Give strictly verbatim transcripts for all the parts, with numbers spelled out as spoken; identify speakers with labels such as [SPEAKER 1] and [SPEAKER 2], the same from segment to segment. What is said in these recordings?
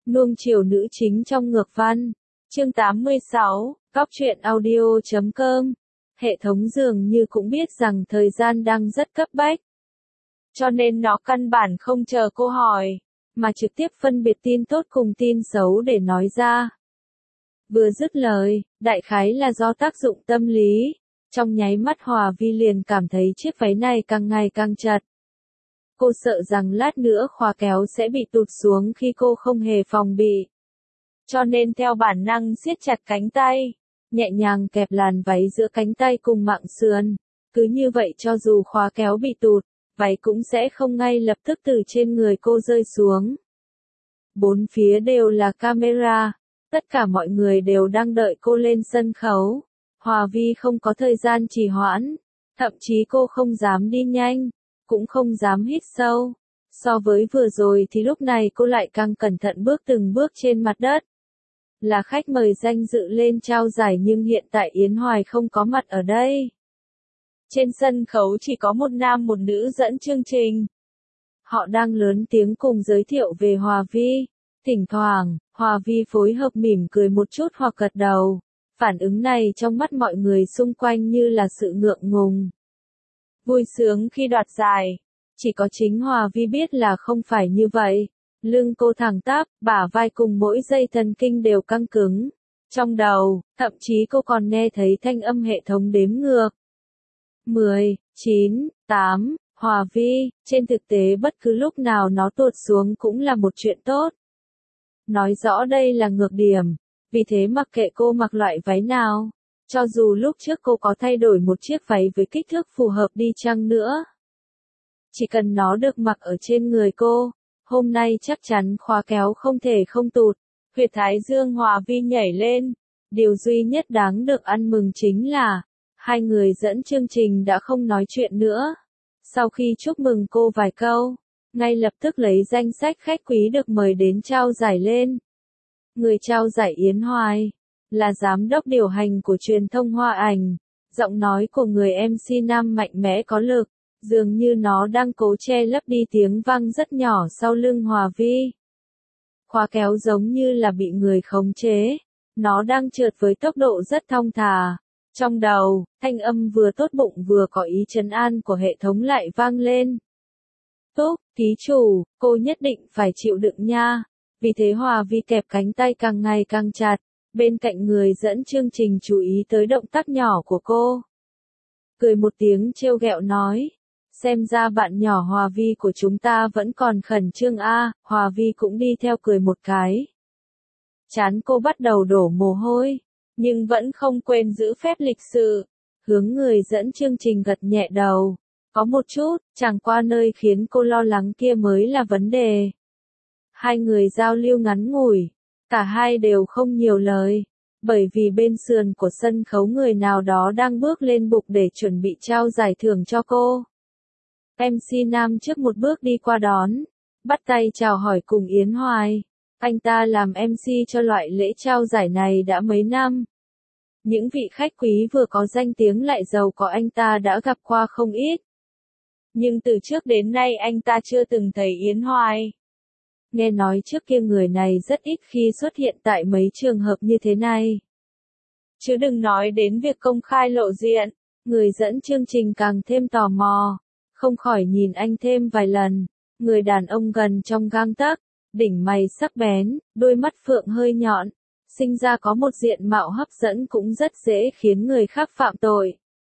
[SPEAKER 1] Nuông chiều nữ chính trong ngược văn. Chương tám mươi sáu, Cóc truyện audio chấm com. Hệ thống dường như cũng biết rằng thời gian đang rất cấp bách. Cho nên nó căn bản không chờ cô hỏi, mà trực tiếp phân biệt tin tốt cùng tin xấu để nói ra. Vừa dứt lời, đại khái là do tác dụng tâm lý, trong nháy mắt Hòa Vi liền cảm thấy chiếc váy này càng ngày càng chật. Cô sợ rằng lát nữa khóa kéo sẽ bị tụt xuống khi cô không hề phòng bị. Cho nên theo bản năng siết chặt cánh tay, nhẹ nhàng kẹp làn váy giữa cánh tay cùng mặng sườn. Cứ như vậy cho dù khóa kéo bị tụt, váy cũng sẽ không ngay lập tức từ trên người cô rơi xuống. Bốn phía đều là camera, tất cả mọi người đều đang đợi cô lên sân khấu. Hòa Vi không có thời gian trì hoãn, thậm chí cô không dám đi nhanh, cũng không dám hít sâu. So với vừa rồi thì lúc này cô lại càng cẩn thận bước từng bước trên mặt đất. Là khách mời danh dự lên trao giải nhưng hiện tại Yến Hoài không có mặt ở đây. Trên sân khấu chỉ có một nam một nữ dẫn chương trình. Họ đang lớn tiếng cùng giới thiệu về Hòa Vi. Thỉnh thoảng, Hòa Vi phối hợp mỉm cười một chút hoặc gật đầu. Phản ứng này trong mắt mọi người xung quanh như là sự ngượng ngùng. Vui sướng khi đoạt giải. Chỉ có chính Hòa Vi biết là không phải như vậy. Lưng cô thẳng tắp, bả vai cùng mỗi dây thần kinh đều căng cứng. Trong đầu, thậm chí cô còn nghe thấy thanh âm hệ thống đếm ngược. mười, chín, tám, Hòa Vi, trên thực tế bất cứ lúc nào nó tụt xuống cũng là một chuyện tốt. Nói rõ đây là ngược điểm, vì thế mặc kệ cô mặc loại váy nào, cho dù lúc trước cô có thay đổi một chiếc váy với kích thước phù hợp đi chăng nữa. Chỉ cần nó được mặc ở trên người cô, hôm nay chắc chắn khóa kéo không thể không tụt. Huyệt thái dương Hòa Vi nhảy lên. Điều duy nhất đáng được ăn mừng chính là, hai người dẫn chương trình đã không nói chuyện nữa. Sau khi chúc mừng cô vài câu, ngay lập tức lấy danh sách khách quý được mời đến trao giải lên. Người trao giải Yến Hoài, là giám đốc điều hành của truyền thông Hoa Ảnh. Giọng nói của người em xê nam mạnh mẽ có lực, dường như nó đang cố che lấp đi tiếng vang rất nhỏ sau lưng Hòa Vi. Khóa kéo giống như là bị người khống chế, nó đang trượt với tốc độ rất thong thả. Trong đầu, thanh âm vừa tốt bụng vừa có ý trấn an của hệ thống lại vang lên. Tốt, ký chủ, cô nhất định phải chịu đựng nha. Vì thế Hòa Vi kẹp cánh tay càng ngày càng chặt, bên cạnh người dẫn chương trình chú ý tới động tác nhỏ của cô. Cười một tiếng trêu ghẹo nói, xem ra bạn nhỏ Hòa Vi của chúng ta vẫn còn khẩn trương a. Hòa Vi cũng đi theo cười một cái. Trán cô bắt đầu đổ mồ hôi, nhưng vẫn không quên giữ phép lịch sự, hướng người dẫn chương trình gật nhẹ đầu. Có một chút, chẳng qua nơi khiến cô lo lắng kia mới là vấn đề. Hai người giao lưu ngắn ngủi, cả hai đều không nhiều lời, bởi vì bên sườn của sân khấu người nào đó đang bước lên bục để chuẩn bị trao giải thưởng cho cô. em xê nam trước một bước đi qua đón, bắt tay chào hỏi cùng Yến Hoài. Anh ta làm em xê cho loại lễ trao giải này đã mấy năm. Những vị khách quý vừa có danh tiếng lại giàu có anh ta đã gặp qua không ít. Nhưng từ trước đến nay anh ta chưa từng thấy Yến Hoài. Nghe nói trước kia người này rất ít khi xuất hiện tại mấy trường hợp như thế này. Chứ đừng nói đến việc công khai lộ diện, người dẫn chương trình càng thêm tò mò, không khỏi nhìn anh thêm vài lần. Người đàn ông gần trong gang tấc, đỉnh mày sắc bén, đôi mắt phượng hơi nhọn, sinh ra có một diện mạo hấp dẫn cũng rất dễ khiến người khác phạm tội.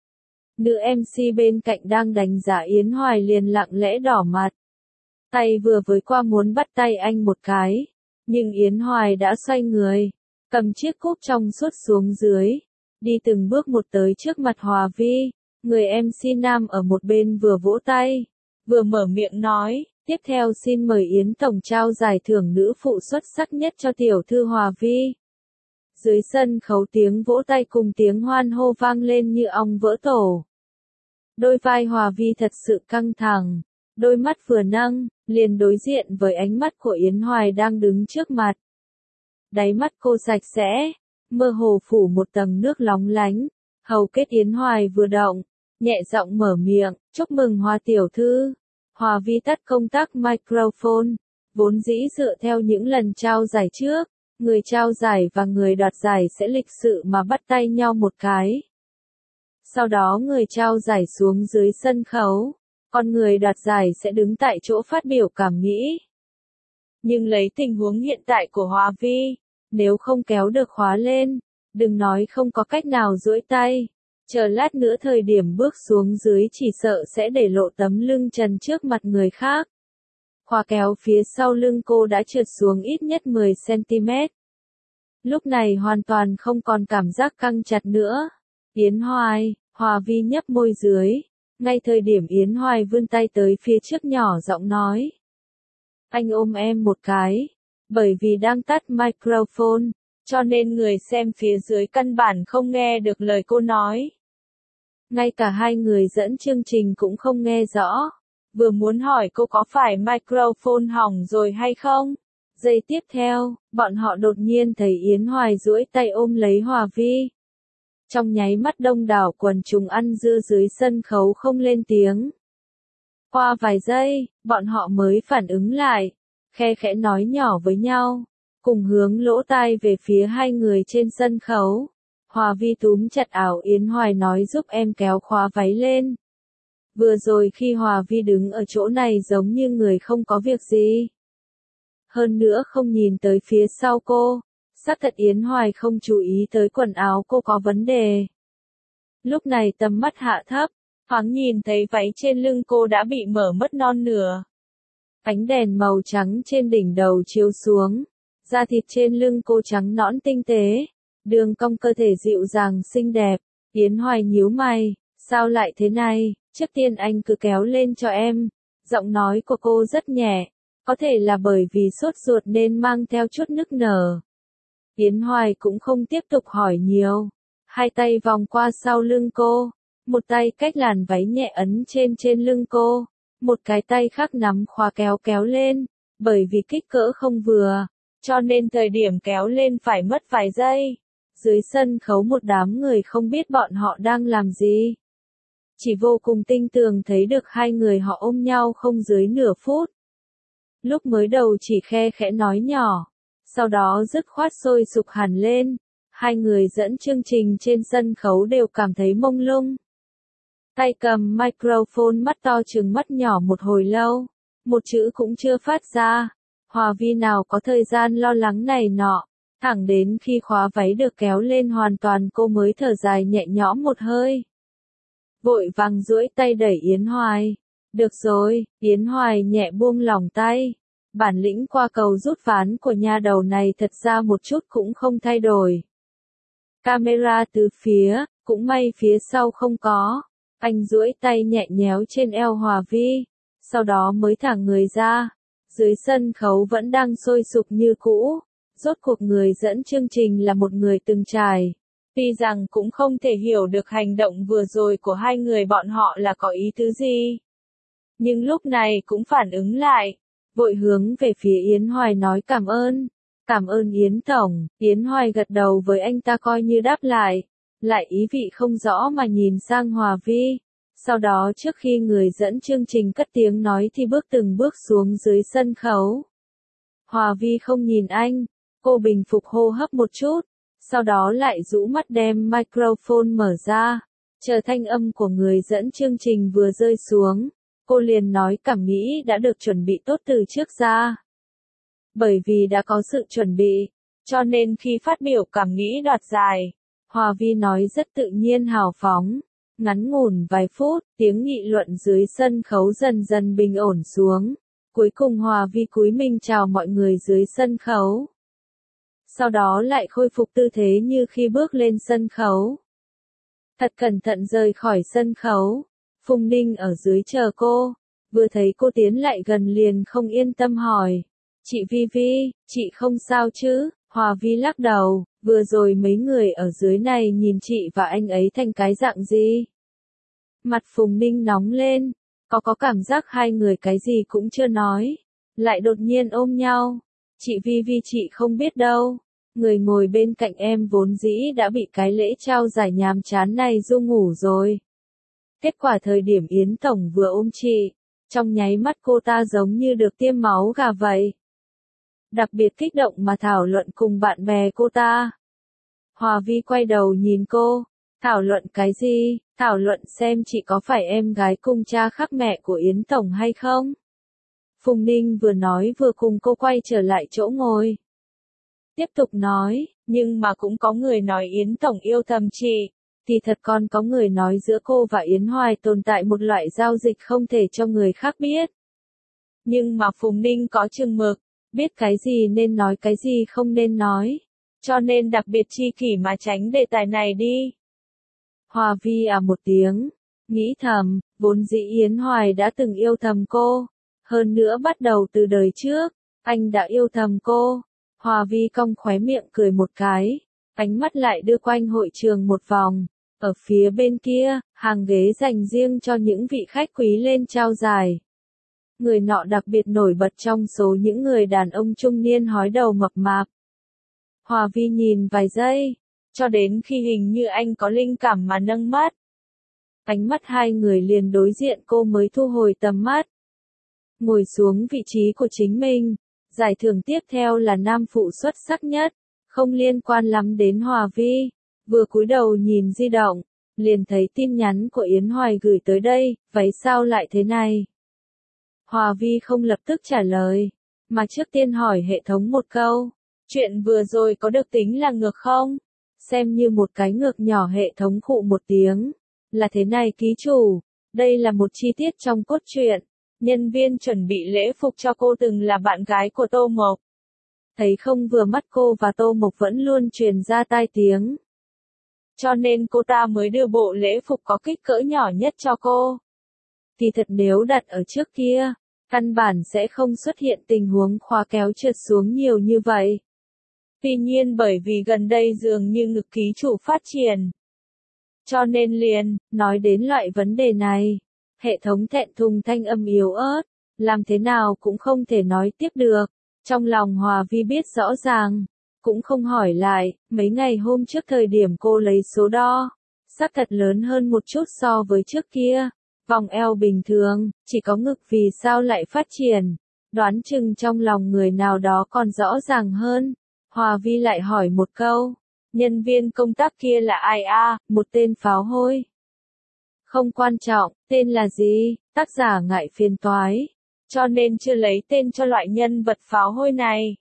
[SPEAKER 1] Nữ em xê bên cạnh đang đánh giá Yến Hoài liền lặng lẽ đỏ mặt. Tay vừa với qua muốn bắt tay anh một cái, nhưng Yến Hoài đã xoay người, cầm chiếc cúp trong suốt xuống dưới, đi từng bước một tới trước mặt Hòa Vi. Người em xê nam ở một bên vừa vỗ tay, vừa mở miệng nói, tiếp theo xin mời Yến Tổng trao giải thưởng nữ phụ xuất sắc nhất cho tiểu thư Hòa Vi. Dưới sân khấu tiếng vỗ tay cùng tiếng hoan hô vang lên như ong vỡ tổ. Đôi vai Hòa Vi thật sự căng thẳng, đôi mắt vừa nâng, liền đối diện với ánh mắt của Yến Hoài đang đứng trước mặt. Đáy mắt cô sạch sẽ, mơ hồ phủ một tầng nước lóng lánh, hầu kết Yến Hoài vừa động, nhẹ giọng mở miệng, chúc mừng Hòa tiểu thư. Hòa Vi tắt công tắc microphone, Vốn dĩ dựa theo những lần trao giải trước, người trao giải và người đoạt giải sẽ lịch sự mà bắt tay nhau một cái. Sau đó người trao giải xuống dưới sân khấu, còn người đoạt giải sẽ đứng tại chỗ phát biểu cảm nghĩ. Nhưng lấy tình huống hiện tại của Hòa Vi, nếu không kéo được khóa lên, đừng nói không có cách nào duỗi tay, chờ lát nữa thời điểm bước xuống dưới chỉ sợ sẽ để lộ tấm lưng trần trước mặt người khác. Khóa kéo phía sau lưng cô đã trượt xuống ít nhất mười xăng-ti-mét. Lúc này hoàn toàn không còn cảm giác căng chặt nữa. Yến Hoài, Hòa Vi nhấp môi dưới, ngay thời điểm Yến Hoài vươn tay tới phía trước nhỏ giọng nói. Anh ôm em một cái, bởi vì đang tắt microphone, cho nên người xem phía dưới căn bản không nghe được lời cô nói. Ngay cả hai người dẫn chương trình cũng không nghe rõ, vừa muốn hỏi cô có phải microphone hỏng rồi hay không. Giây tiếp theo, bọn họ đột nhiên thấy Yến Hoài duỗi tay ôm lấy Hòa Vi. Trong nháy mắt đông đảo quần chúng ăn dưa dưới sân khấu không lên tiếng. Qua vài giây, bọn họ mới phản ứng lại, khe khẽ nói nhỏ với nhau, cùng hướng lỗ tai về phía hai người trên sân khấu. Hòa Vi túm chặt áo Yến Hoài nói giúp em kéo khóa váy lên. Vừa rồi khi Hòa Vi đứng ở chỗ này giống như người không có việc gì. Hơn nữa không nhìn tới phía sau cô, xác thật Yến Hoài không chú ý tới quần áo cô có vấn đề. Lúc này tầm mắt hạ thấp, thoáng nhìn thấy váy trên lưng cô đã bị mở mất non nửa. Ánh đèn màu trắng trên đỉnh đầu chiếu xuống, da thịt trên lưng cô trắng nõn tinh tế, đường cong cơ thể dịu dàng xinh đẹp. Yến Hoài nhíu mày, sao lại thế này, trước tiên anh cứ kéo lên cho em. Giọng nói của cô rất nhẹ, có thể là bởi vì sốt ruột nên mang theo chút nức nở. Yến Hoài cũng không tiếp tục hỏi nhiều, hai tay vòng qua sau lưng cô, một tay cách làn váy nhẹ ấn trên trên lưng cô, một cái tay khác nắm khóa kéo kéo lên, bởi vì kích cỡ không vừa, cho nên thời điểm kéo lên phải mất vài giây. Dưới sân khấu một đám người không biết bọn họ đang làm gì. Chỉ vô cùng tinh tường thấy được hai người họ ôm nhau không dưới nửa phút. Lúc mới đầu chỉ khe khẽ nói nhỏ, sau đó dứt khoát sôi sục hẳn lên, hai người dẫn chương trình trên sân khấu đều cảm thấy mông lung. Tay cầm microphone mắt to trừng mắt nhỏ một hồi lâu, một chữ cũng chưa phát ra. Hòa Vi nào có thời gian lo lắng này nọ, thẳng đến khi khóa váy được kéo lên hoàn toàn cô mới thở dài nhẹ nhõm một hơi. Vội vàng duỗi tay đẩy Yến Hoài. Được rồi, Yến Hoài nhẹ buông lỏng tay. Bản lĩnh qua cầu rút ván của nha đầu này thật ra một chút cũng không thay đổi. Camera từ phía, cũng may phía sau không có. Anh duỗi tay nhẹ nhéo trên eo Hòa Vi, sau đó mới thả người ra. Dưới sân khấu vẫn đang sôi sục như cũ. Rốt cuộc người dẫn chương trình là một người từng trải. Tuy rằng cũng không thể hiểu được hành động vừa rồi của hai người bọn họ là có ý tứ gì. Nhưng lúc này cũng phản ứng lại, vội hướng về phía Yến Hoài nói cảm ơn. Cảm ơn Yến Tổng. Yến Hoài gật đầu với anh ta coi như đáp lại, lại ý vị không rõ mà nhìn sang Hòa Vi. Sau đó trước khi người dẫn chương trình cất tiếng nói thì bước từng bước xuống dưới sân khấu. Hòa Vi không nhìn anh, cô bình phục hô hấp một chút, sau đó lại rũ mắt đem microphone mở ra, chờ thanh âm của người dẫn chương trình vừa rơi xuống, cô liền nói cảm nghĩ đã được chuẩn bị tốt từ trước ra. Bởi vì đã có sự chuẩn bị, cho nên khi phát biểu cảm nghĩ đoạt giải, Hòa Vi nói rất tự nhiên hào phóng. Ngắn ngủn vài phút, tiếng nghị luận dưới sân khấu dần dần bình ổn xuống. Cuối cùng Hòa Vi cúi mình chào mọi người dưới sân khấu. Sau đó lại khôi phục tư thế như khi bước lên sân khấu. Thật cẩn thận rời khỏi sân khấu. Phùng Ninh ở dưới chờ cô. Vừa thấy cô tiến lại gần liền không yên tâm hỏi. Chị Vi Vi, chị không sao chứ? Hòa Vi lắc đầu. Vừa rồi mấy người ở dưới này nhìn chị và anh ấy thành cái dạng gì? Mặt Phùng Ninh nóng lên, có có cảm giác hai người cái gì cũng chưa nói, lại đột nhiên ôm nhau. Chị Vi Vi chị không biết đâu, người ngồi bên cạnh em vốn dĩ đã bị cái lễ trao giải nhàm chán này ru ngủ rồi. Kết quả thời điểm Yến Tổng vừa ôm chị, trong nháy mắt cô ta giống như được tiêm máu gà vậy. đặc biệt kích động mà thảo luận cùng bạn bè cô ta. Hòa Vi quay đầu nhìn cô, thảo luận cái gì, thảo luận xem chị có phải em gái cùng cha khác mẹ của Yến Tổng hay không. Phùng Ninh vừa nói vừa cùng cô quay trở lại chỗ ngồi. Tiếp tục nói, nhưng mà cũng có người nói Yến Tổng yêu thầm chị, thì thật còn có người nói giữa cô và Yến Hoài tồn tại một loại giao dịch không thể cho người khác biết. Nhưng mà Phùng Ninh có chừng mực, biết cái gì nên nói cái gì không nên nói, cho nên đặc biệt chi kỷ mà tránh đề tài này đi. Hòa Vi à một tiếng, nghĩ thầm, vốn dĩ Yến Hoài đã từng yêu thầm cô, hơn nữa bắt đầu từ đời trước, anh đã yêu thầm cô. Hòa Vi cong khóe miệng cười một cái, ánh mắt lại đưa quanh hội trường một vòng, ở phía bên kia, hàng ghế dành riêng cho những vị khách quý lên trao giải. Người nọ đặc biệt nổi bật trong số những người đàn ông trung niên hói đầu mập mạp. Hòa Vi nhìn vài giây, cho đến khi hình như anh có linh cảm mà nâng mắt. Ánh mắt hai người liền đối diện cô mới thu hồi tầm mắt. Ngồi xuống vị trí của chính mình, giải thưởng tiếp theo là nam phụ xuất sắc nhất, không liên quan lắm đến Hòa Vi. Vừa cúi đầu nhìn di động, liền thấy tin nhắn của Yến Hoài gửi tới đây, váy sao lại thế này? Hòa Vi không lập tức trả lời, mà trước tiên hỏi hệ thống một câu, chuyện vừa rồi có được tính là ngược không? Xem như một cái ngược nhỏ. Hệ thống khụ một tiếng, là thế này ký chủ, đây là một chi tiết trong cốt truyện, nhân viên chuẩn bị lễ phục cho cô từng là bạn gái của Tô Mộc. Thấy không vừa mắt cô và Tô Mộc vẫn luôn truyền ra tai tiếng. Cho nên cô ta mới đưa bộ lễ phục có kích cỡ nhỏ nhất cho cô. Thì thật nếu đặt ở trước kia, căn bản sẽ không xuất hiện tình huống khóa kéo trượt xuống nhiều như vậy. Tuy nhiên bởi vì gần đây dường như ngực ký chủ phát triển. Cho nên liền, nói đến loại vấn đề này, hệ thống thẹn thùng thanh âm yếu ớt, làm thế nào cũng không thể nói tiếp được. Trong lòng Hòa Vi biết rõ ràng, cũng không hỏi lại, mấy ngày hôm trước thời điểm cô lấy số đo, xác thật lớn hơn một chút so với trước kia. Vòng eo bình thường, chỉ có ngực vì sao lại phát triển, đoán chừng trong lòng người nào đó còn rõ ràng hơn. Hòa Vi lại hỏi một câu, nhân viên công tác kia là ai a? À? Một tên pháo hôi. Không quan trọng, tên là gì, tác giả ngại phiền toái, cho nên chưa lấy tên cho loại nhân vật pháo hôi này.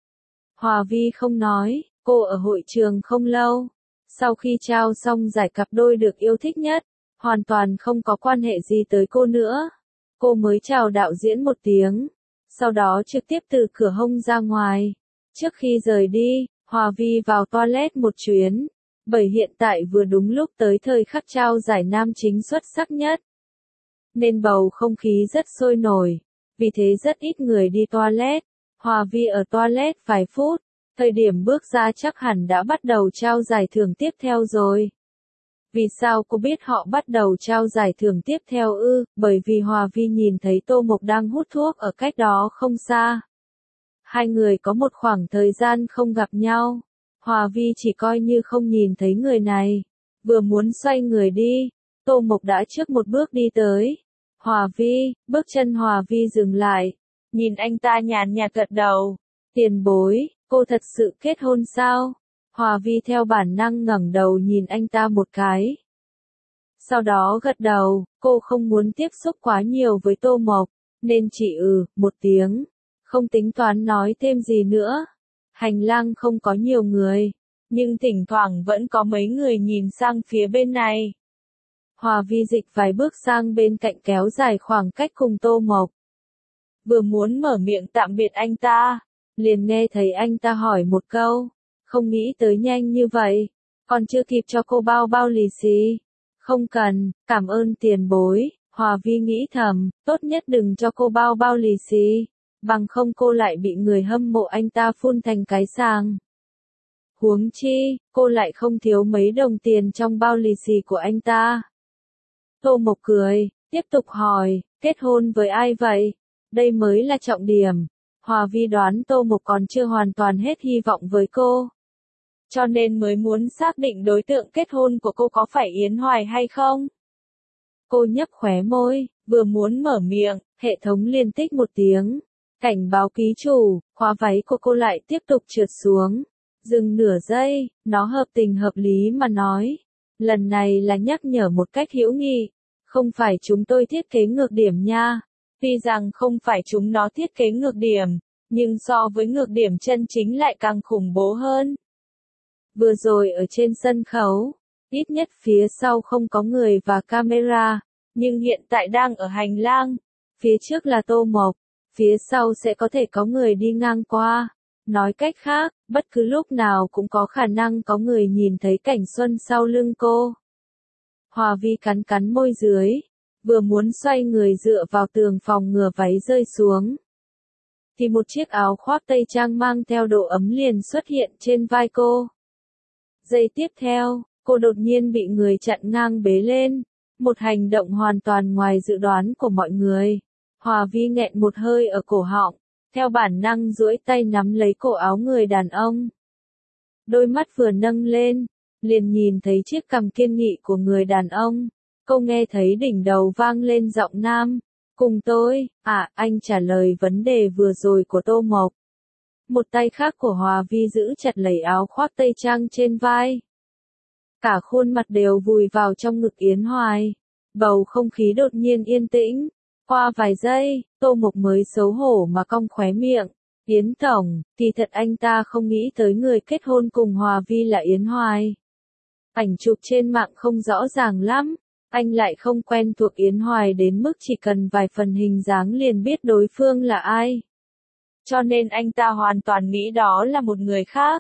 [SPEAKER 1] Hòa Vi không nói, cô ở hội trường không lâu, sau khi trao xong giải cặp đôi được yêu thích nhất, hoàn toàn không có quan hệ gì tới cô nữa. Cô mới chào đạo diễn một tiếng, sau đó trực tiếp từ cửa hông ra ngoài. Trước khi rời đi, Hòa Vi vào toilet một chuyến, bởi hiện tại vừa đúng lúc tới thời khắc trao giải nam chính xuất sắc nhất. Nên bầu không khí rất sôi nổi, vì thế rất ít người đi toilet. Hòa Vi ở toilet vài phút, thời điểm bước ra chắc hẳn đã bắt đầu trao giải thưởng tiếp theo rồi. Vì sao cô biết họ bắt đầu trao giải thưởng tiếp theo ư? Bởi vì Hòa Vi nhìn thấy Tô Mộc đang hút thuốc ở cách đó không xa. Hai người có một khoảng thời gian không gặp nhau. Hòa Vi chỉ coi như không nhìn thấy người này. Vừa muốn xoay người đi, Tô Mộc đã trước một bước đi tới. Hòa Vi, bước chân Hòa Vi dừng lại. Nhìn anh ta nhàn nhạt gật đầu. Tiền bối, cô thật sự kết hôn sao? Hòa Vi theo bản năng ngẩng đầu nhìn anh ta một cái. Sau đó gật đầu, cô không muốn tiếp xúc quá nhiều với Tô Mộc, nên chỉ ừ, một tiếng, không tính toán nói thêm gì nữa. Hành lang không có nhiều người, nhưng thỉnh thoảng vẫn có mấy người nhìn sang phía bên này. Hòa Vi dịch vài bước sang bên cạnh kéo dài khoảng cách cùng Tô Mộc. Vừa muốn mở miệng tạm biệt anh ta, liền nghe thấy anh ta hỏi một câu. Không nghĩ tới nhanh như vậy, còn chưa kịp cho cô bao bao lì xì. Không cần, cảm ơn tiền bối. Hòa Vi nghĩ thầm, tốt nhất đừng cho cô bao bao lì xì, bằng không cô lại bị người hâm mộ anh ta phun thành cái sàng. Huống chi, cô lại không thiếu mấy đồng tiền trong bao lì xì của anh ta. Tô Mộc cười, tiếp tục hỏi, kết hôn với ai vậy? Đây mới là trọng điểm. Hòa Vi đoán Tô Mộc còn chưa hoàn toàn hết hy vọng với cô. Cho nên mới muốn xác định đối tượng kết hôn của cô có phải Yến Hoài hay không. Cô nhấp khóe môi, vừa muốn mở miệng, hệ thống liên tích một tiếng. Cảnh báo ký chủ, khóa váy của cô lại tiếp tục trượt xuống. Dừng nửa giây, nó hợp tình hợp lý mà nói. Lần này là nhắc nhở một cách hữu nghị. Không phải chúng tôi thiết kế ngược điểm nha. Tuy rằng không phải chúng nó thiết kế ngược điểm, nhưng so với ngược điểm chân chính lại càng khủng bố hơn. Vừa rồi ở trên sân khấu, ít nhất phía sau không có người và camera, nhưng hiện tại đang ở hành lang. Phía trước là Tô Mộc, phía sau sẽ có thể có người đi ngang qua. Nói cách khác, bất cứ lúc nào cũng có khả năng có người nhìn thấy cảnh xuân sau lưng cô. Hòa Vi cắn cắn môi dưới, vừa muốn xoay người dựa vào tường phòng ngừa váy rơi xuống. Thì một chiếc áo khoác tây trang mang theo độ ấm liền xuất hiện trên vai cô. Giây tiếp theo, cô đột nhiên bị người chặn ngang bế lên. Một hành động hoàn toàn ngoài dự đoán của mọi người. Hòa Vi nghẹn một hơi ở cổ họng, theo bản năng duỗi tay nắm lấy cổ áo người đàn ông. Đôi mắt vừa nâng lên, liền nhìn thấy chiếc cằm kiên nghị của người đàn ông. Cô nghe thấy đỉnh đầu vang lên giọng nam. Cùng tôi, à, anh trả lời vấn đề vừa rồi của Tô Mộc. Một tay khác của Hòa Vi giữ chặt lấy áo khoác tây trang trên vai. Cả khuôn mặt đều vùi vào trong ngực Yến Hoài. Bầu không khí đột nhiên yên tĩnh. Qua vài giây, Tô Mộc mới xấu hổ mà cong khóe miệng. Yến Tổng, kỳ thật anh ta không nghĩ tới người kết hôn cùng Hòa Vi là Yến Hoài. Ảnh chụp trên mạng không rõ ràng lắm. Anh lại không quen thuộc Yến Hoài đến mức chỉ cần vài phần hình dáng liền biết đối phương là ai. Cho nên anh ta hoàn toàn nghĩ đó là một người khác.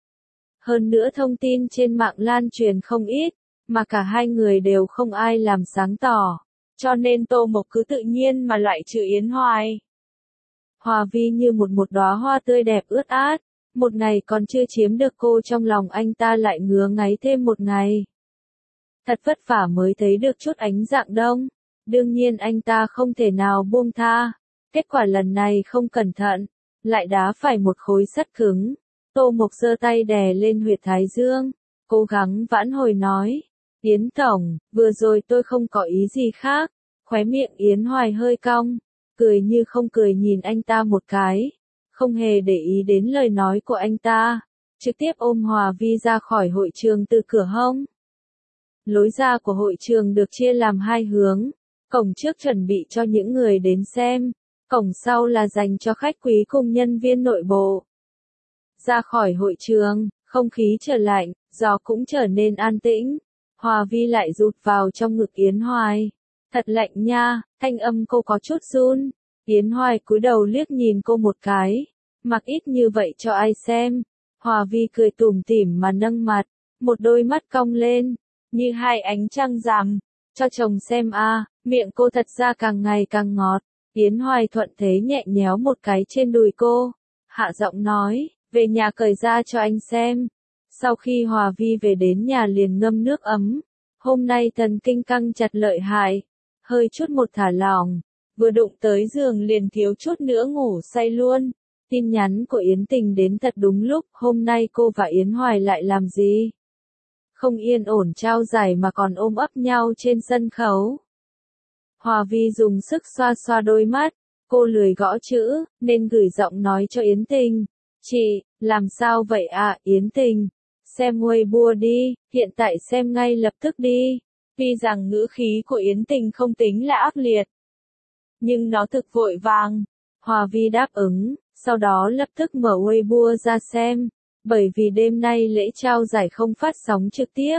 [SPEAKER 1] Hơn nữa thông tin trên mạng lan truyền không ít, mà cả hai người đều không ai làm sáng tỏ. Cho nên Tô Mộc cứ tự nhiên mà loại trừ Yến Hoài. Hòa Vi như một một đóa hoa tươi đẹp ướt át, một ngày còn chưa chiếm được cô trong lòng anh ta lại ngứa ngáy thêm một ngày. Thật vất vả mới thấy được chút ánh dạng đông, đương nhiên anh ta không thể nào buông tha. Kết quả lần này không cẩn thận, lại đá phải một khối sắt cứng. Tô Mộc giơ tay đè lên huyệt thái dương, cố gắng vãn hồi nói. Yến Tổng, vừa rồi tôi không có ý gì khác. Khóe miệng Yến Hoài hơi cong, cười như không cười nhìn anh ta một cái, không hề để ý đến lời nói của anh ta, trực tiếp ôm Hòa Vi ra khỏi hội trường từ cửa hông. Lối ra của hội trường được chia làm hai hướng, cổng trước chuẩn bị cho những người đến xem, cổng sau là dành cho khách quý cùng nhân viên nội bộ. Ra khỏi hội trường, không khí trở lạnh, gió cũng trở nên an tĩnh. Hòa Vi lại rụt vào trong ngực Yến Hoài. Thật lạnh nha, thanh âm cô có chút run. Yến Hoài cúi đầu liếc nhìn cô một cái. Mặc ít như vậy cho ai xem. Hòa Vi cười tủm tỉm mà nâng mặt, một đôi mắt cong lên, như hai ánh trăng rằm. Cho chồng xem a, miệng cô thật ra càng ngày càng ngọt. Yến Hoài thuận thế nhẹ nhéo một cái trên đùi cô. Hạ giọng nói, về nhà cởi ra cho anh xem. Sau khi Hòa Vi về đến nhà liền ngâm nước ấm. Hôm nay thần kinh căng chặt lợi hại, hơi chút một thả lỏng, vừa đụng tới giường liền thiếu chút nữa ngủ say luôn. Tin nhắn của Yến Tình đến thật đúng lúc, hôm nay cô và Yến Hoài lại làm gì? Không yên ổn trao giải mà còn ôm ấp nhau trên sân khấu. Hòa Vi dùng sức xoa xoa đôi mắt, cô lười gõ chữ, nên gửi giọng nói cho Yến Tình. Chị, làm sao vậy à, Yến Tình? Xem Weibo đi, hiện tại xem ngay lập tức đi. Tuy rằng ngữ khí của Yến Tình không tính là ác liệt, nhưng nó thực vội vàng. Hòa Vi đáp ứng, sau đó lập tức mở Weibo ra xem, bởi vì đêm nay lễ trao giải không phát sóng trực tiếp.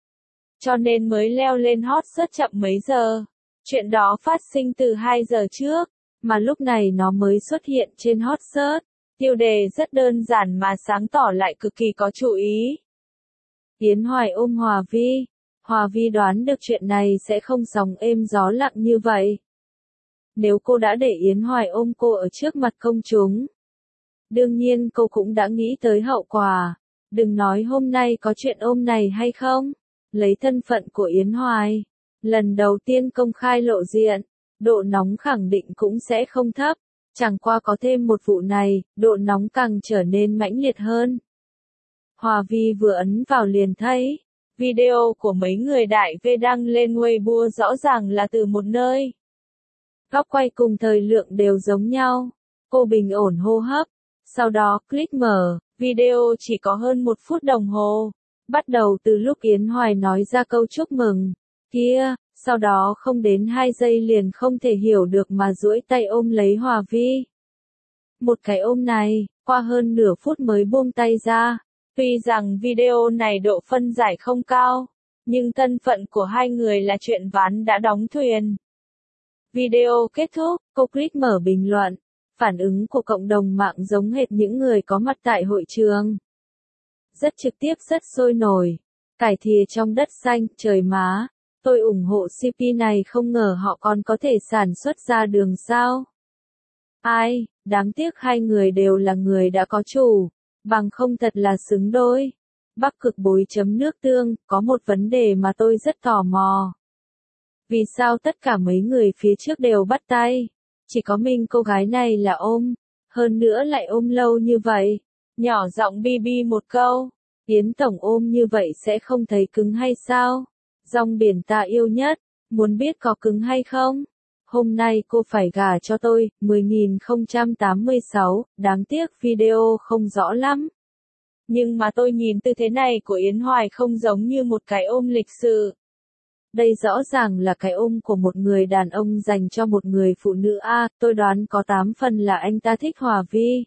[SPEAKER 1] Cho nên mới leo lên hot search chậm mấy giờ. Chuyện đó phát sinh từ hai giờ trước, mà lúc này nó mới xuất hiện trên hot search. Tiêu đề rất đơn giản mà sáng tỏ lại cực kỳ có chú ý. Yến Hoài ôm Hòa Vi. Hòa Vi đoán được chuyện này sẽ không sóng êm gió lặng như vậy. Nếu cô đã để Yến Hoài ôm cô ở trước mặt công chúng, đương nhiên cô cũng đã nghĩ tới hậu quả. Đừng nói hôm nay có chuyện ôm này hay không. Lấy thân phận của Yến Hoài, lần đầu tiên công khai lộ diện, độ nóng khẳng định cũng sẽ không thấp. Chẳng qua có thêm một vụ này, độ nóng càng trở nên mãnh liệt hơn. Hòa Vi vừa ấn vào liền thấy, video của mấy người đại V đăng lên Weibo rõ ràng là từ một nơi. Góc quay cùng thời lượng đều giống nhau. Cô bình ổn hô hấp. Sau đó click mở, video chỉ có hơn một phút đồng hồ. Bắt đầu từ lúc Yến Hoài nói ra câu chúc mừng. Kia, sau đó không đến hai giây liền không thể hiểu được mà duỗi tay ôm lấy Hòa Vi. Một cái ôm này, qua hơn nửa phút mới buông tay ra. Tuy rằng video này độ phân giải không cao, nhưng thân phận của hai người là chuyện ván đã đóng thuyền. Video kết thúc, cô click mở bình luận. Phản ứng của cộng đồng mạng giống hệt những người có mặt tại hội trường. Rất trực tiếp rất sôi nổi. Cải thìa trong đất xanh, trời má. Tôi ủng hộ xê pê này, không ngờ họ còn có thể sản xuất ra đường sao. Ai, đáng tiếc hai người đều là người đã có chủ. Bằng không thật là xứng đôi. Bắc Cực bối chấm nước tương, có một vấn đề mà tôi rất tò mò. Vì sao tất cả mấy người phía trước đều bắt tay? Chỉ có mình cô gái này là ôm. Hơn nữa lại ôm lâu như vậy. Nhỏ giọng bi bi một câu. Yến Tổng ôm như vậy sẽ không thấy cứng hay sao? Rong biển ta yêu nhất. Muốn biết có cứng hay không? Hôm nay cô phải gả cho tôi. mười nghìn không trăm tám mươi sáu. Đáng tiếc video không rõ lắm. Nhưng mà tôi nhìn tư thế này của Yến Hoài không giống như một cái ôm lịch sự. Đây rõ ràng là cái ôm của một người đàn ông dành cho một người phụ nữ a, à, tôi đoán có tám phần là anh ta thích Hòa Vi.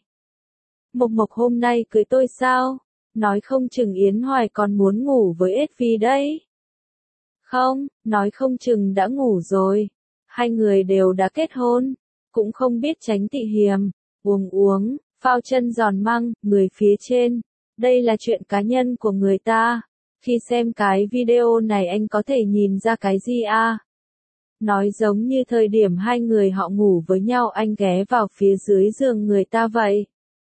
[SPEAKER 1] Mộc Mộc hôm nay cưới tôi sao? Nói không chừng Yến Hoài còn muốn ngủ với ét vê đấy. Không, nói không chừng đã ngủ rồi. Hai người đều đã kết hôn, cũng không biết tránh tị hiềm, uống uống, phao chân giòn măng, người phía trên. Đây là chuyện cá nhân của người ta. Khi xem cái video này anh có thể nhìn ra cái gì à? Nói giống như thời điểm hai người họ ngủ với nhau anh ghé vào phía dưới giường người ta vậy.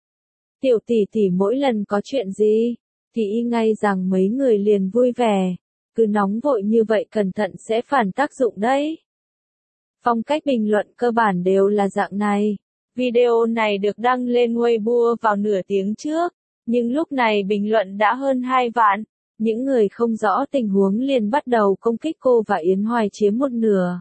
[SPEAKER 1] Tiểu tỷ tỷ mỗi lần có chuyện gì, thì y ngay rằng mấy người liền vui vẻ. Cứ nóng vội như vậy cẩn thận sẽ phản tác dụng đấy. Phong cách bình luận cơ bản đều là dạng này. Video này được đăng lên Weibo vào nửa tiếng trước, nhưng lúc này bình luận đã hơn hai vạn. Những người không rõ tình huống liền bắt đầu công kích cô và Yến Hoài chiếm một nửa.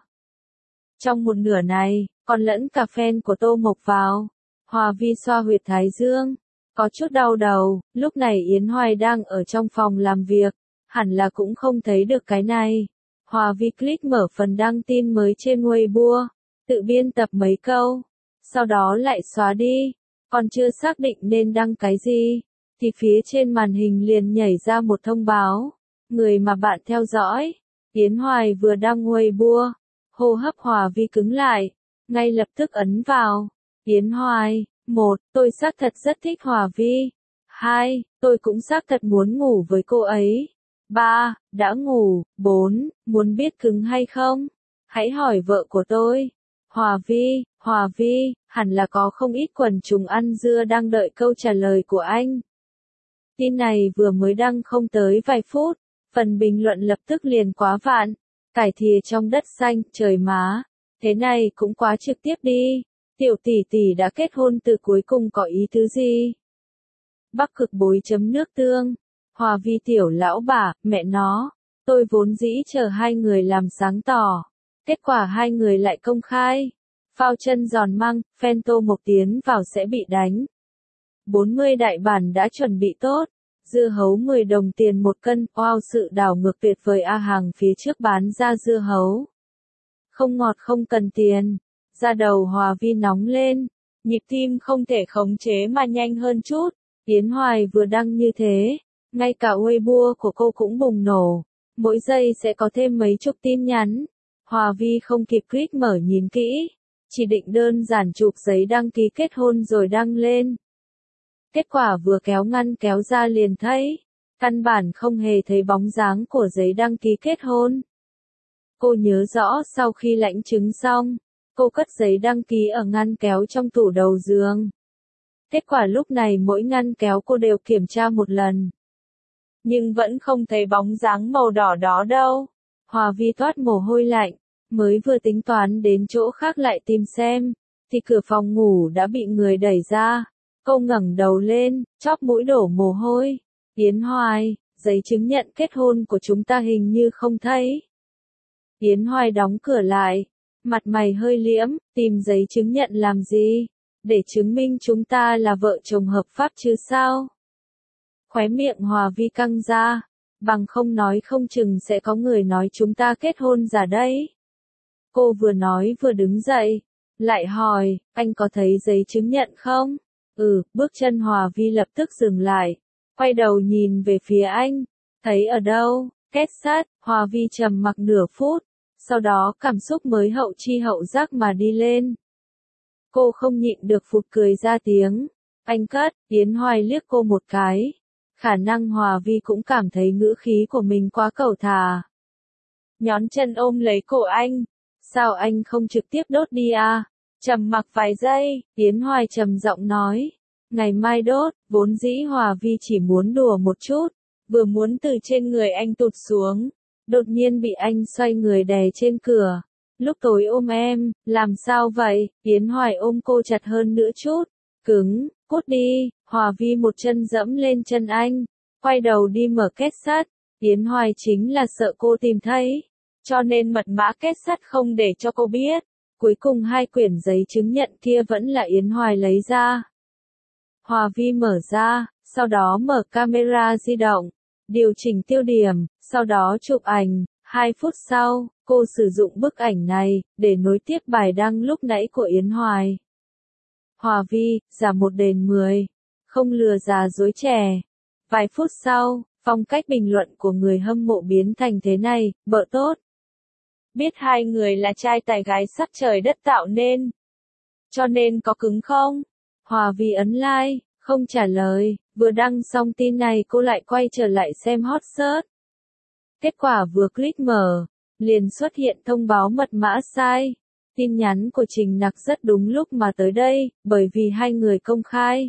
[SPEAKER 1] Trong một nửa này, còn lẫn cả fan của Tô Mộc vào. Hòa Vi xoa huyệt thái dương. Có chút đau đầu, lúc này Yến Hoài đang ở trong phòng làm việc. Hẳn là cũng không thấy được cái này. Hòa Vi click mở phần đăng tin mới trên Weibo. Tự biên tập mấy câu. Sau đó lại xóa đi. Còn chưa xác định nên đăng cái gì. Thì phía trên màn hình liền nhảy ra một thông báo. Người mà bạn theo dõi. Yến Hoài vừa đăng Weibo. Hô hấp Hòa Vi cứng lại. Ngay lập tức ấn vào. Yến Hoài. Một, tôi xác thật rất thích Hòa Vi. Hai, tôi cũng xác thật muốn ngủ với cô ấy. Ba, đã ngủ. Bốn, muốn biết cứng hay không? Hãy hỏi vợ của tôi. Hòa Vi, Hòa Vi, hẳn là có không ít quần chúng ăn dưa đang đợi câu trả lời của anh. Tin này vừa mới đăng không tới vài phút, phần bình luận lập tức liền quá vạn. Cải thìa trong đất xanh, trời má. Thế này cũng quá trực tiếp đi. Tiểu tỷ tỷ đã kết hôn từ cuối cùng có ý tứ gì? Bắc Cực bối chấm nước tương. Hòa Vi tiểu lão bà, mẹ nó. Tôi vốn dĩ chờ hai người làm sáng tỏ. Kết quả hai người lại công khai. Phao chân giòn măng, fan Tô Mộc tiến vào sẽ bị đánh. bốn mươi đại bản đã chuẩn bị tốt. Dưa hấu mười đồng tiền một cân, wow sự đảo ngược tuyệt vời a hàng phía trước bán ra dưa hấu. Không ngọt không cần tiền. Da đầu Hòa Vi nóng lên. Nhịp tim không thể khống chế mà nhanh hơn chút. Yến Hoài vừa đăng như thế. Ngay cả Weibo của cô cũng bùng nổ. Mỗi giây sẽ có thêm mấy chục tin nhắn. Hòa Vi không kịp click mở nhìn kỹ. Chỉ định đơn giản chụp giấy đăng ký kết hôn rồi đăng lên. Kết quả vừa kéo ngăn kéo ra liền thấy. Căn bản không hề thấy bóng dáng của giấy đăng ký kết hôn. Cô nhớ rõ sau khi lãnh chứng xong, cô cất giấy đăng ký ở ngăn kéo trong tủ đầu giường. Kết quả lúc này mỗi ngăn kéo cô đều kiểm tra một lần. Nhưng vẫn không thấy bóng dáng màu đỏ đó đâu. Hòa Vi toát mồ hôi lạnh, mới vừa tính toán đến chỗ khác lại tìm xem, thì cửa phòng ngủ đã bị người đẩy ra. Cô ngẩng đầu lên, chóp mũi đổ mồ hôi. Yến Hoài, giấy chứng nhận kết hôn của chúng ta hình như không thấy. Yến Hoài đóng cửa lại, mặt mày hơi liễm, tìm giấy chứng nhận làm gì? để chứng minh chúng ta là vợ chồng hợp pháp chứ sao? Khóe miệng Hòa Vi căng ra, bằng không nói không chừng sẽ có người nói chúng ta kết hôn giả đấy. Cô vừa nói vừa đứng dậy, lại hỏi, anh có thấy giấy chứng nhận không? Ừ, bước chân Hòa Vi lập tức dừng lại, quay đầu nhìn về phía anh, thấy ở đâu? Kết sắt. Hòa Vi trầm mặc nửa phút, sau đó cảm xúc mới hậu chi hậu giác mà đi lên. Cô không nhịn được phụt cười ra tiếng. Anh cất. Yến Hoài liếc cô một cái. Khả năng Hòa Vi cũng cảm thấy ngữ khí của mình quá cẩu thả. Nhón chân ôm lấy cổ anh. Sao anh không trực tiếp đốt đi à? Trầm mặc vài giây, Yến Hoài trầm giọng nói. Ngày mai đốt. Vốn dĩ Hòa Vi chỉ muốn đùa một chút, vừa muốn từ trên người anh tụt xuống, đột nhiên bị anh xoay người đè trên cửa. Lúc tối ôm em, làm sao vậy? Yến Hoài ôm cô chặt hơn nữa chút. Cứng, cút đi. Hòa Vi một chân dẫm lên chân anh, quay đầu đi mở két sắt. Yến Hoài chính là sợ cô tìm thấy, cho nên mật mã két sắt không để cho cô biết. Cuối cùng hai quyển giấy chứng nhận kia vẫn là Yến Hoài lấy ra. Hòa Vi mở ra, sau đó mở camera di động, điều chỉnh tiêu điểm, sau đó chụp ảnh. Hai phút sau, cô sử dụng bức ảnh này, để nối tiếp bài đăng lúc nãy của Yến Hoài. Hòa Vi, giả một đền mười, không lừa già dối trẻ. Vài phút sau, phong cách bình luận của người hâm mộ biến thành thế này, vợ tốt. Biết hai người là trai tài gái sắc trời đất tạo nên. Cho nên có cứng không? Hòa Vi ấn like, không trả lời, vừa đăng xong tin này cô lại quay trở lại xem hot search. Kết quả vừa click mở, liền xuất hiện thông báo mật mã sai. Tin nhắn của Trình Nặc rất đúng lúc mà tới đây, bởi vì hai người công khai.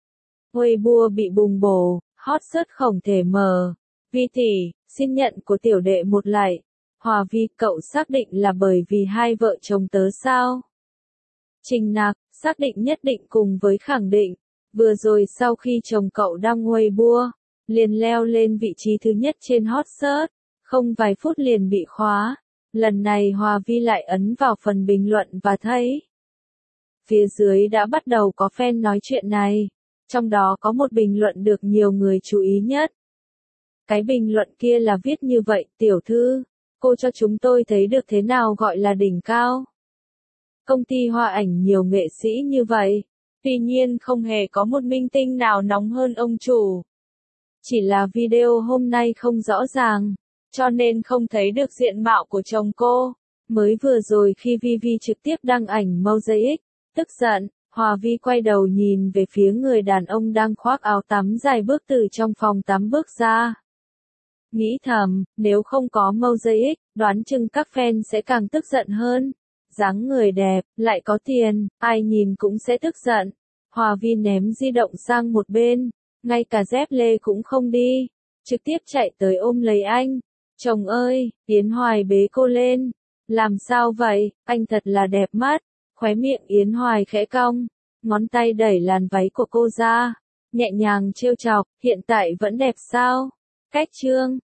[SPEAKER 1] Weibo bị bùng bổ, hot search không thể mở. Vi tỷ, xin nhận của tiểu đệ một lại. Hòa Vi, cậu xác định là bởi vì hai vợ chồng tớ sao? Trình Nặc, xác định nhất định cùng với khẳng định. Vừa rồi sau khi chồng cậu đăng Weibo, liền leo lên vị trí thứ nhất trên hot search. Không vài phút liền bị khóa. Lần này Hòa Vi lại ấn vào phần bình luận và thấy phía dưới đã bắt đầu có fan nói chuyện này. Trong đó có một bình luận được nhiều người chú ý nhất. Cái bình luận kia là viết như vậy, tiểu thư, cô cho chúng tôi thấy được thế nào gọi là đỉnh cao. Công ty hoa ảnh nhiều nghệ sĩ như vậy, tuy nhiên không hề có một minh tinh nào nóng hơn ông chủ. Chỉ là video hôm nay không rõ ràng, cho nên không thấy được diện mạo của chồng cô. Mới vừa rồi khi Vi Vi trực tiếp đăng ảnh Mosaic, tức giận, Hòa Vi quay đầu nhìn về phía người đàn ông đang khoác áo tắm dài bước từ trong phòng tắm bước ra. Nghĩ thầm, nếu không có Mosaic, đoán chừng các fan sẽ càng tức giận hơn. Dáng người đẹp, lại có tiền, ai nhìn cũng sẽ tức giận. Hòa Vi ném di động sang một bên, ngay cả dép lê cũng không đi, trực tiếp chạy tới ôm lấy anh. Chồng ơi, Yến Hoài bế cô lên. Làm sao vậy, anh thật là đẹp mắt. Khóe miệng Yến Hoài khẽ cong, ngón tay đẩy làn váy của cô ra, nhẹ nhàng trêu chọc, hiện tại vẫn đẹp sao? Cách chương